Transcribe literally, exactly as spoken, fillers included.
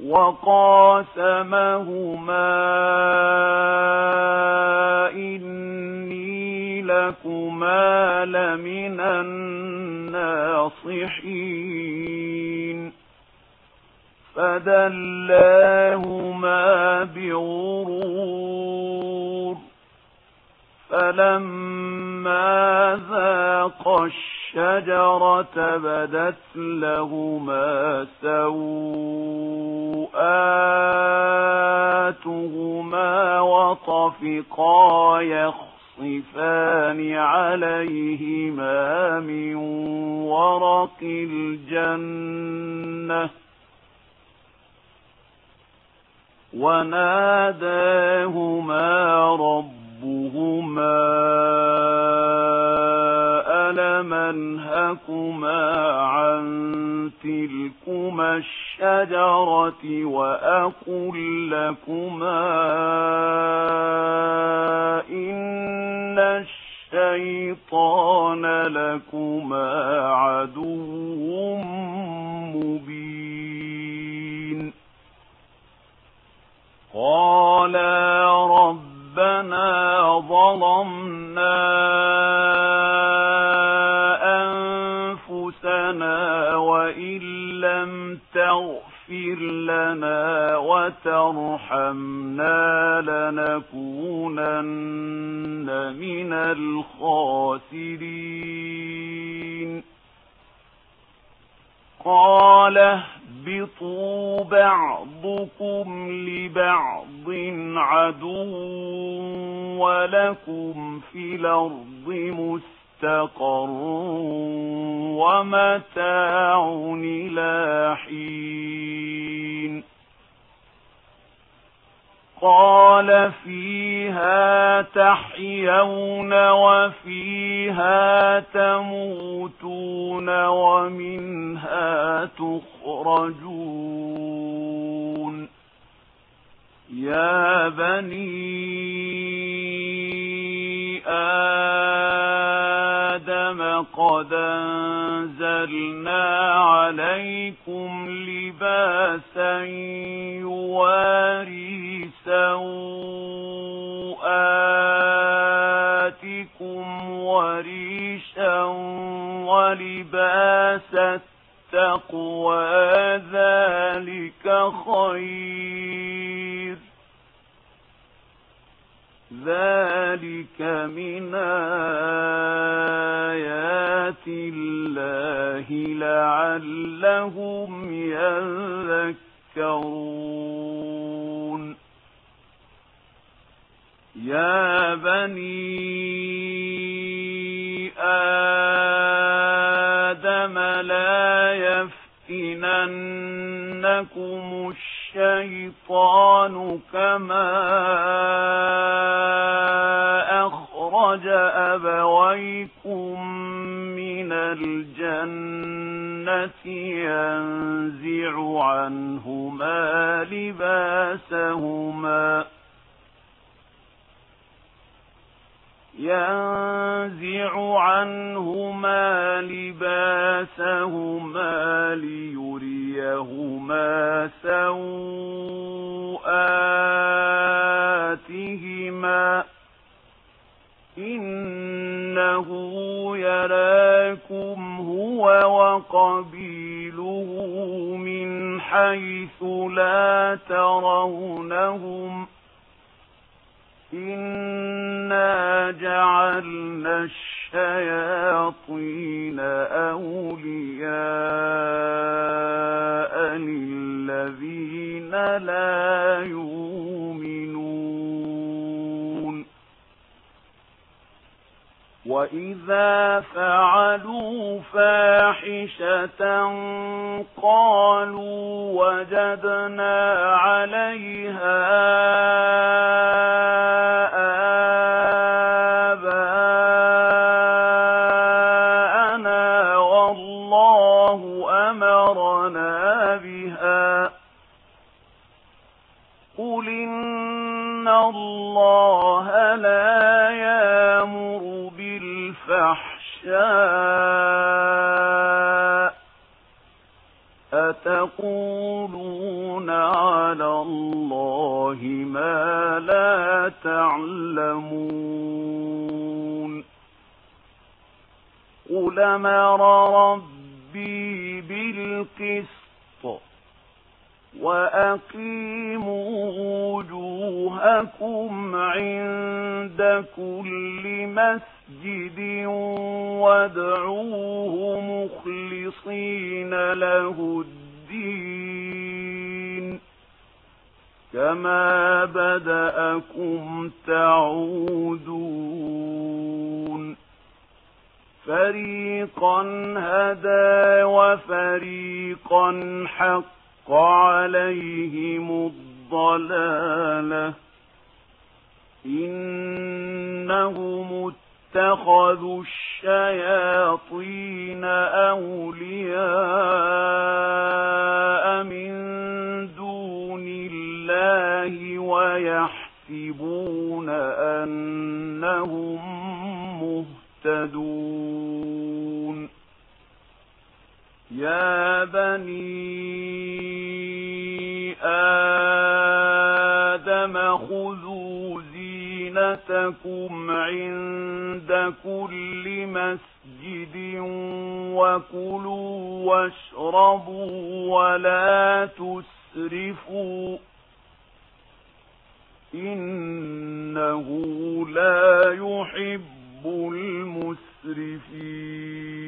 وقاسمهما إني لكما لمن الناصحين فدلاهما بغرور فلما ذاقا الشجرة بدت لهما سوآتهما وطفقا يخصفان عليهما من ورق الجنة وناداهما ربهما ألم أنهكما عن تلكما الشجرة وأقل لكما إن الشيطان لكما عدو مبين قالا ربنا ظلمنا أنفسنا وإن لم تغفر لنا وترحمنا لنكونن من الخاسرين قال اهبطوا بعضكم لبعض عدو ولكم في الأرض مستقر ومتاع إلى حين قال فيها تحيون وفيها تموتون ومنها تخرجون يا بني آدم قد أنزلنا عليكم لباسا يواري سوآتكم وريشا ولباس التقوى ذلك خير ذلك من آيات الله لعلهم يذكرون يا بني آدم لا يفتننكم الشيطان كما أخرج أبويكم من الجنة ينزع عنهما لباسهما ينزع عنهما لباسهما ليريهما سوآتهما إنه يراكم هو وقبيله من حيث لا ترونهم إنا جعلنا الشياطين أولياء للذين لا يؤمنون وإذا فعلوا فاحشة قالوا وجدنا عليها آباءنا والله أمرنا بها قل إن الله لا يأمر بالفحشاء أتقولون على الله ما لا تعلمون قل أمر ربي بالقسط وأقيموا وجوهكم عند كل مسجد وادعوه مخلصين له الدين كما بدأكم تعودون فريقا هدى وفريقا حق عليهم الضلالة إنهم اتخذوا الشياطين أولياء من دون الله ويحسبون أنهم مهتدون يا بني آدم خذوا زينتكم عند كل مسجد وكلوا واشربوا ولا تسرفوا إنه لا يحب المسرفين